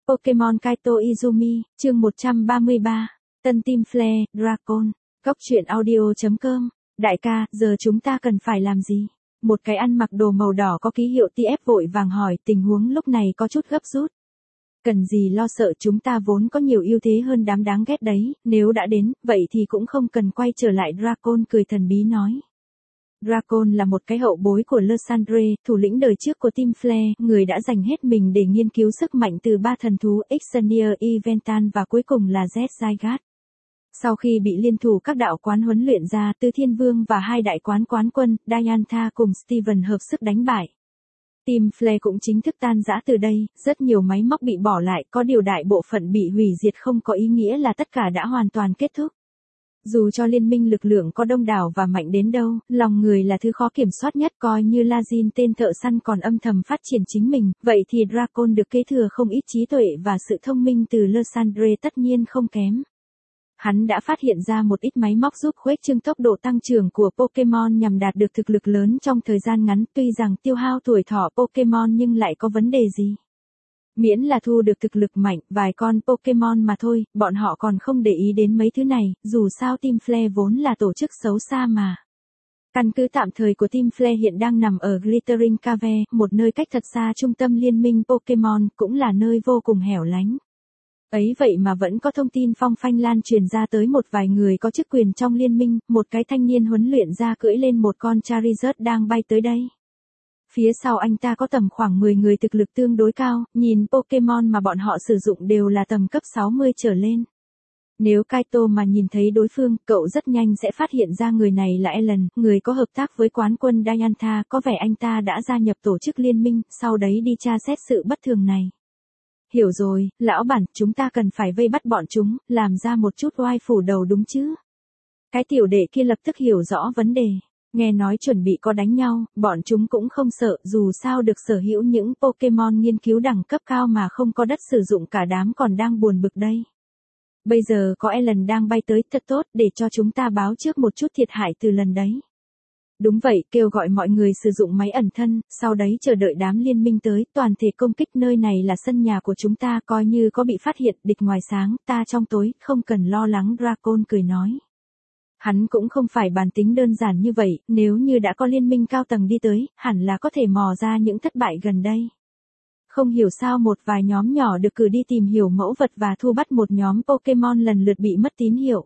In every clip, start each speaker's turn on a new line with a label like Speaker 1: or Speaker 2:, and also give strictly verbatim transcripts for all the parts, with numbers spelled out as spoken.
Speaker 1: Pokemon Kaito Izumi, chương một trăm ba mươi ba, Tân Team Flare, Dragon, Cốc truyện audio.com, đại ca, giờ chúng ta cần phải làm gì? Một cái ăn mặc đồ màu đỏ có ký hiệu tê ép vội vàng hỏi, tình huống lúc này có chút gấp rút. Cần gì lo sợ, chúng ta vốn có nhiều ưu thế hơn đám đáng ghét đấy, nếu đã đến, vậy thì cũng không cần quay trở lại. Dragon cười thần bí nói. Dragon là một cái hậu bối của Lysandre, thủ lĩnh đời trước của Team Flare, người đã dành hết mình để nghiên cứu sức mạnh từ ba thần thú Exania, Eventan và cuối cùng là Z Zygarde. Sau khi bị liên thủ các đạo quán huấn luyện ra, Tư Thiên Vương và hai đại quán quán quân, Diantha cùng Steven hợp sức đánh bại. Team Flare cũng chính thức tan rã từ đây, rất nhiều máy móc bị bỏ lại, có điều đại bộ phận bị hủy diệt không có ý nghĩa là tất cả đã hoàn toàn kết thúc. Dù cho liên minh lực lượng có đông đảo và mạnh đến đâu, lòng người là thứ khó kiểm soát nhất, coi như Lazin tên thợ săn còn âm thầm phát triển chính mình, vậy thì Dragon được kế thừa không ít trí tuệ và sự thông minh từ Lysandre tất nhiên không kém. Hắn đã phát hiện ra một ít máy móc giúp khuếch trương tốc độ tăng trưởng của Pokemon nhằm đạt được thực lực lớn trong thời gian ngắn, tuy rằng tiêu hao tuổi thọ Pokemon nhưng lại có vấn đề gì. Miễn là thu được thực lực mạnh, vài con Pokemon mà thôi, bọn họ còn không để ý đến mấy thứ này, dù sao Team Flare vốn là tổ chức xấu xa mà. Căn cứ tạm thời của Team Flare hiện đang nằm ở Glittering Cave, một nơi cách thật xa trung tâm liên minh Pokemon, cũng là nơi vô cùng hẻo lánh. Ấy vậy mà vẫn có thông tin phong phanh lan truyền ra tới một vài người có chức quyền trong liên minh, một cái thanh niên huấn luyện ra cưỡi lên một con Charizard đang bay tới đây. Phía sau anh ta có tầm khoảng mười người thực lực tương đối cao, nhìn Pokemon mà bọn họ sử dụng đều là tầm cấp sáu mươi trở lên. Nếu Kaito mà nhìn thấy đối phương, cậu rất nhanh sẽ phát hiện ra người này là Alan, người có hợp tác với quán quân Diantha, có vẻ anh ta đã gia nhập tổ chức liên minh, sau đấy đi tra xét sự bất thường này. Hiểu rồi, lão bản, chúng ta cần phải vây bắt bọn chúng, làm ra một chút oai phủ đầu đúng chứ. Cái tiểu đệ kia lập tức hiểu rõ vấn đề. Nghe nói chuẩn bị có đánh nhau, bọn chúng cũng không sợ, dù sao được sở hữu những Pokemon nghiên cứu đẳng cấp cao mà không có đất sử dụng, cả đám còn đang buồn bực đây. Bây giờ có Alan đang bay tới, thật tốt, để cho chúng ta báo trước một chút thiệt hại từ lần đấy. Đúng vậy, kêu gọi mọi người sử dụng máy ẩn thân, sau đấy chờ đợi đám liên minh tới, toàn thể công kích, nơi này là sân nhà của chúng ta, coi như có bị phát hiện, địch ngoài sáng, ta trong tối, không cần lo lắng. Dragon cười nói. Hắn cũng không phải bàn tính đơn giản như vậy, nếu như đã có liên minh cao tầng đi tới, hẳn là có thể mò ra những thất bại gần đây. Không hiểu sao một vài nhóm nhỏ được cử đi tìm hiểu mẫu vật và thu bắt một nhóm Pokemon lần lượt bị mất tín hiệu.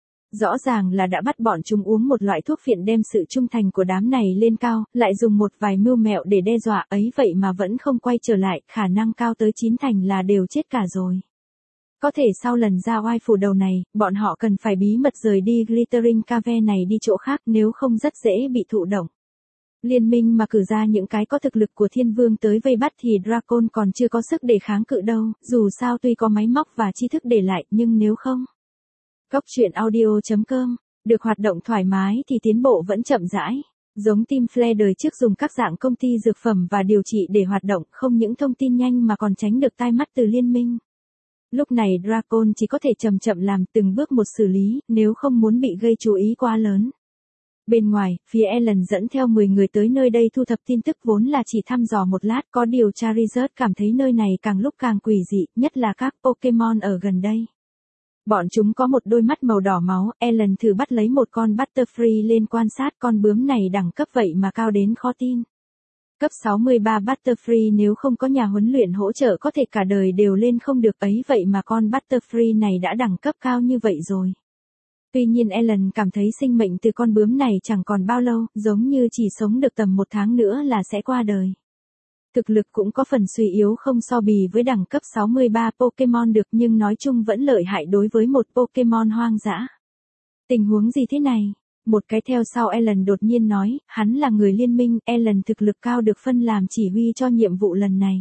Speaker 1: Rõ ràng là đã bắt bọn chúng uống một loại thuốc phiện đem sự trung thành của đám này lên cao, lại dùng một vài mưu mẹo để đe dọa, ấy vậy mà vẫn không quay trở lại, khả năng cao tới chín thành là đều chết cả rồi. Có thể sau lần ra oai phủ đầu này, bọn họ cần phải bí mật rời đi Glittering Cave này đi chỗ khác, nếu không rất dễ bị thụ động. Liên minh mà cử ra những cái có thực lực của Thiên Vương tới vây bắt thì Dragon còn chưa có sức để kháng cự đâu, dù sao tuy có máy móc và tri thức để lại, nhưng nếu không. Cốc truyện audio.com, được hoạt động thoải mái thì tiến bộ vẫn chậm rãi. Giống Team Flare đời trước dùng các dạng công ty dược phẩm và điều trị để hoạt động, không những thông tin nhanh mà còn tránh được tai mắt từ liên minh. Lúc này Dragon chỉ có thể chậm chậm làm từng bước một xử lý, nếu không muốn bị gây chú ý quá lớn. Bên ngoài, phía Alan dẫn theo mười người tới nơi đây thu thập tin tức, vốn là chỉ thăm dò một lát, có điều Charizard cảm thấy nơi này càng lúc càng quỷ dị, nhất là các Pokemon ở gần đây. Bọn chúng có một đôi mắt màu đỏ máu, Alan thử bắt lấy một con Butterfree lên quan sát, con bướm này đẳng cấp vậy mà cao đến khó tin. Cấp sáu mươi ba Butterfree nếu không có nhà huấn luyện hỗ trợ có thể cả đời đều lên không được, ấy vậy mà con Butterfree này đã đẳng cấp cao như vậy rồi. Tuy nhiên Alan cảm thấy sinh mệnh từ con bướm này chẳng còn bao lâu, giống như chỉ sống được tầm một tháng nữa là sẽ qua đời. Thực lực cũng có phần suy yếu không so bì với đẳng cấp sáu mươi ba Pokemon được, nhưng nói chung vẫn lợi hại đối với một Pokemon hoang dã. Tình huống gì thế này? Một cái theo sau Alan đột nhiên nói, hắn là người liên minh, Alan thực lực cao được phân làm chỉ huy cho nhiệm vụ lần này.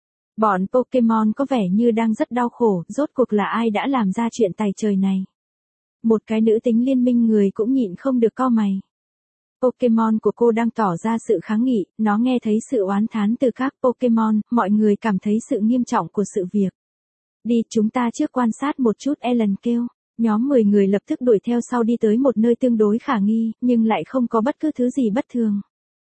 Speaker 1: Bọn Pokemon có vẻ như đang rất đau khổ, rốt cuộc là ai đã làm ra chuyện tày trời này? Một cái nữ tính liên minh người cũng nhịn không được cau mày. Pokemon của cô đang tỏ ra sự kháng nghị, nó nghe thấy sự oán thán từ các Pokemon, mọi người cảm thấy sự nghiêm trọng của sự việc. Đi, chúng ta trước quan sát một chút, Alan kêu. Nhóm mười người lập tức đuổi theo sau đi tới một nơi tương đối khả nghi, nhưng lại không có bất cứ thứ gì bất thường.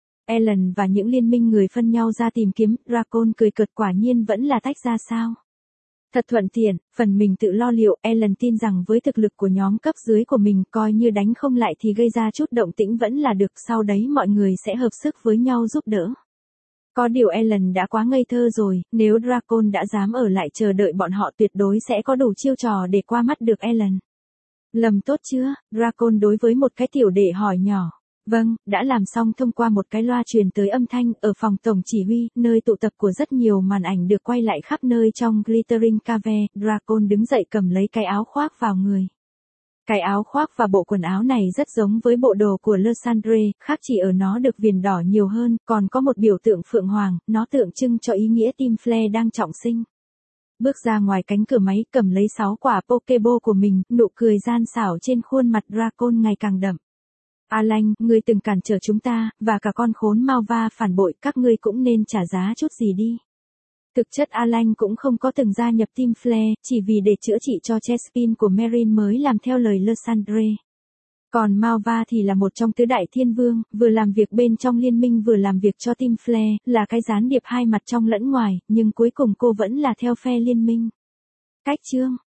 Speaker 1: Alan và những liên minh người phân nhau ra tìm kiếm, Dragon cười cợt, quả nhiên vẫn là tách ra sao. Thật thuận tiện, phần mình tự lo liệu, Ellen tin rằng với thực lực của nhóm cấp dưới của mình, coi như đánh không lại thì gây ra chút động tĩnh vẫn là được, sau đấy mọi người sẽ hợp sức với nhau giúp đỡ. Có điều Ellen đã quá ngây thơ rồi, nếu Dragon đã dám ở lại chờ đợi bọn họ tuyệt đối sẽ có đủ chiêu trò để qua mắt được Ellen. Lầm tốt chưa? Dragon đối với một cái tiểu đệ hỏi nhỏ. Vâng, đã làm xong thông qua một cái loa truyền tới âm thanh ở phòng tổng chỉ huy, nơi tụ tập của rất nhiều màn ảnh được quay lại khắp nơi trong Glittering Cave. Dragon đứng dậy cầm lấy cái áo khoác vào người. Cái áo khoác và bộ quần áo này rất giống với bộ đồ của Lysandre, khác chỉ ở nó được viền đỏ nhiều hơn, còn có một biểu tượng phượng hoàng, nó tượng trưng cho ý nghĩa Tim Flare đang trọng sinh. Bước ra ngoài cánh cửa máy, cầm lấy sáu quả Pokéball của mình, nụ cười gian xảo trên khuôn mặt Dragon ngày càng đậm. Alan, ngươi từng cản trở chúng ta, và cả con khốn Malva phản bội, các ngươi cũng nên trả giá chút gì đi. Thực chất Alan cũng không có từng gia nhập Team Flare, chỉ vì để chữa trị cho Chespin của Merin mới làm theo lời Lysandre. Còn Malva thì là một trong tứ đại thiên vương, vừa làm việc bên trong liên minh vừa làm việc cho Team Flare, là cái gián điệp hai mặt trong lẫn ngoài, nhưng cuối cùng cô vẫn là theo phe liên minh. Cách chương